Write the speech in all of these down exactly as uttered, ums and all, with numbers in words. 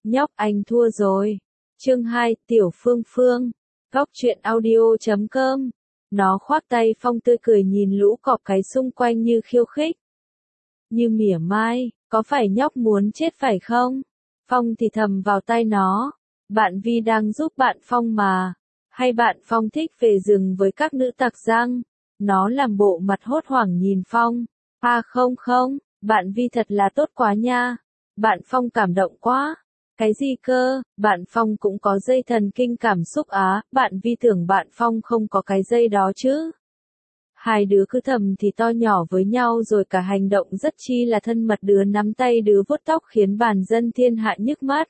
Nhóc anh thua rồi. Chương hai, Tiểu Phương Phương. Góc truyện audio chấm com. Nó khoác tay Phong tươi cười nhìn lũ cọp cái xung quanh như khiêu khích. Như mỉa mai, có phải nhóc muốn chết phải không? Phong thì thầm vào tai nó. Bạn Vi đang giúp bạn Phong mà. Hay bạn Phong thích về rừng với các nữ tặc giang? Nó làm bộ mặt hốt hoảng nhìn Phong. À không không, bạn Vi thật là tốt quá nha. Bạn Phong cảm động quá. Cái gì cơ, bạn Phong cũng có dây thần kinh cảm xúc á, bạn Vi tưởng bạn Phong không có cái dây đó chứ. Hai đứa cứ thầm thì to nhỏ với nhau rồi cả hành động rất chi là thân mật, đứa nắm tay đứa vuốt tóc khiến bàn dân thiên hạ nhức mắt.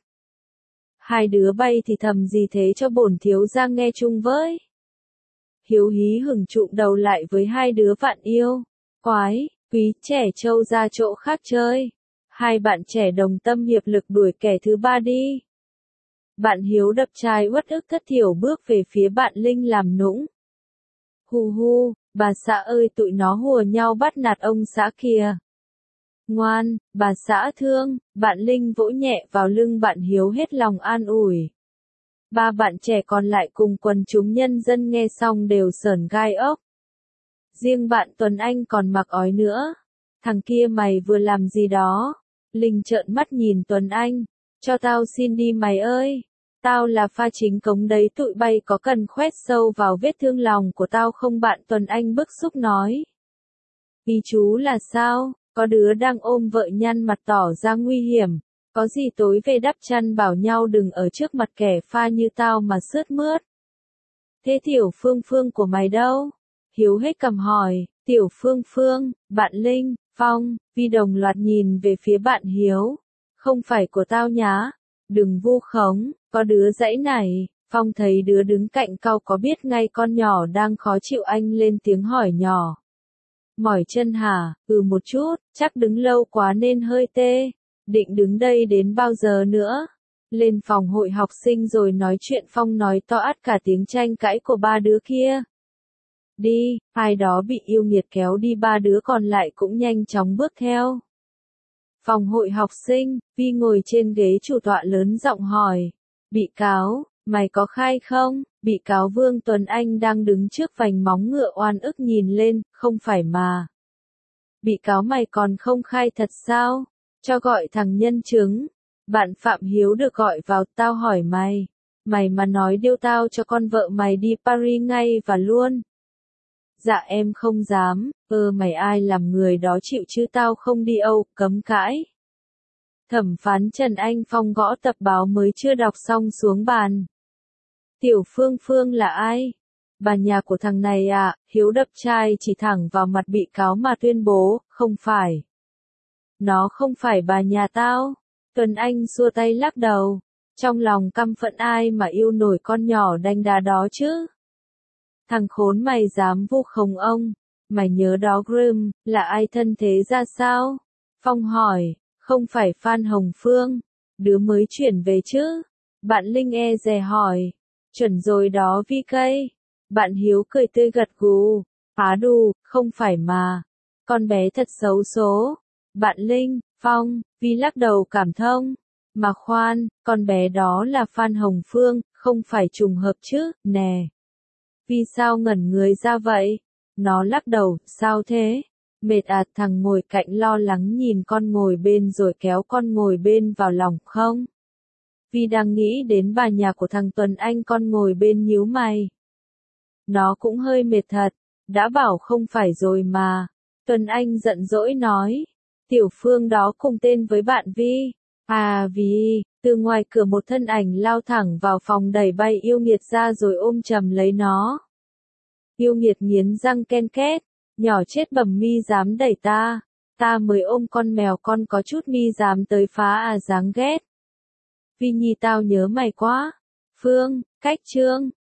Hai đứa bay thì thầm gì thế cho bổn thiếu gia nghe chung với. Hiếu hí hửng trụm đầu lại với hai đứa vạn yêu. Quái, quý trẻ trâu ra chỗ khác chơi. Hai bạn trẻ đồng tâm hiệp lực đuổi kẻ thứ ba đi. Bạn Hiếu đập chai uất ức thất thiểu bước về phía bạn Linh làm nũng. Hu hu, bà xã ơi, tụi nó hùa nhau bắt nạt ông xã kìa. Ngoan, bà xã thương, bạn Linh vỗ nhẹ vào lưng bạn Hiếu hết lòng an ủi. Ba bạn trẻ còn lại cùng quần chúng nhân dân nghe xong đều sởn gai ốc. Riêng bạn Tuấn Anh còn mặc ói nữa. Thằng kia mày vừa làm gì đó? Linh trợn mắt nhìn Tuấn Anh. Cho tao xin đi mày ơi. Tao là pha chính cống đấy, tụi bay có cần khoét sâu vào vết thương lòng của tao không? Bạn Tuấn Anh bức xúc nói. Ý chú là sao? Có đứa đang ôm vợ nhăn mặt tỏ ra nguy hiểm. Có gì tối về đắp chăn bảo nhau đừng ở trước mặt kẻ pha như tao mà sướt mướt. Thế Tiểu Phương Phương của mày đâu? Hiếu hết cầm hỏi. Tiểu Phương Phương, bạn Linh, Phong, Vi đồng loạt nhìn về phía bạn Hiếu. Không phải của tao nhá. Đừng vu khống, có đứa dãy này. Phong thấy đứa đứng cạnh cau có biết ngay con nhỏ đang khó chịu, anh lên tiếng hỏi nhỏ. Mỏi chân hả? Ừ một chút, chắc đứng lâu quá nên hơi tê. Định đứng đây đến bao giờ nữa? Lên phòng hội học sinh rồi nói chuyện. Phong nói to át cả tiếng tranh cãi của ba đứa kia. Đi, ai đó bị yêu nghiệt kéo đi, ba đứa còn lại cũng nhanh chóng bước theo. Phòng hội học sinh, Vi ngồi trên ghế chủ tọa lớn giọng hỏi. Bị cáo, mày có khai không? Bị cáo Vương Tuấn Anh đang đứng trước vành móng ngựa oan ức nhìn lên, không phải mà. Bị cáo mày còn không khai thật sao? Cho gọi thằng nhân chứng. Bạn Phạm Hiếu được gọi vào. Tao hỏi mày. Mày mà nói điêu tao cho con vợ mày đi Paris ngay và luôn. Dạ em không dám. Ơ mày ai làm người đó chịu chứ tao không đi Âu. Cấm cãi. Thẩm phán Trần Anh Phong gõ tập báo mới chưa đọc xong xuống bàn. Tiểu Phương Phương là ai? Bà nhà của thằng này à? Hiếu đập chai chỉ thẳng vào mặt bị cáo mà tuyên bố, không phải. Nó không phải bà nhà tao. Tuấn Anh xua tay lắc đầu. Trong lòng căm phẫn, ai mà yêu nổi con nhỏ đanh đá đó chứ? Thằng khốn mày dám vu khống ông. Mày nhớ đó Grim, là ai thân thế ra sao? Phong hỏi, không phải Phan Hồng Phương. Đứa mới chuyển về chứ? Bạn Linh e dè hỏi. Chuẩn rồi đó Vi cây. Bạn Hiếu cười tươi gật gù. Phá đù, không phải mà. Con bé thật xấu số. Bạn Linh, Phong, Vi lắc đầu cảm thông. Mà khoan, con bé đó là Phan Hồng Phương, không phải trùng hợp chứ, nè. Vi sao ngẩn người ra vậy? Nó lắc đầu, sao thế? Mệt à? Thằng ngồi cạnh lo lắng nhìn con ngồi bên rồi kéo con ngồi bên vào lòng. Không? Vi đang nghĩ đến bà nhà của thằng Tuấn Anh. Con ngồi bên nhíu mày. Nó cũng hơi mệt thật. Đã bảo không phải rồi mà. Tuấn Anh giận dỗi nói. Tiểu Phương đó cùng tên với bạn Vi. À Vi, từ ngoài cửa một thân ảnh lao thẳng vào phòng đẩy bay yêu nghiệt ra rồi ôm chầm lấy nó. Yêu nghiệt nghiến răng ken két. Nhỏ chết bầm mi dám đẩy ta. Ta mới ôm con mèo con có chút mi dám tới phá à, dáng ghét. Vi nhi tao nhớ mày quá. Phương, cách trương,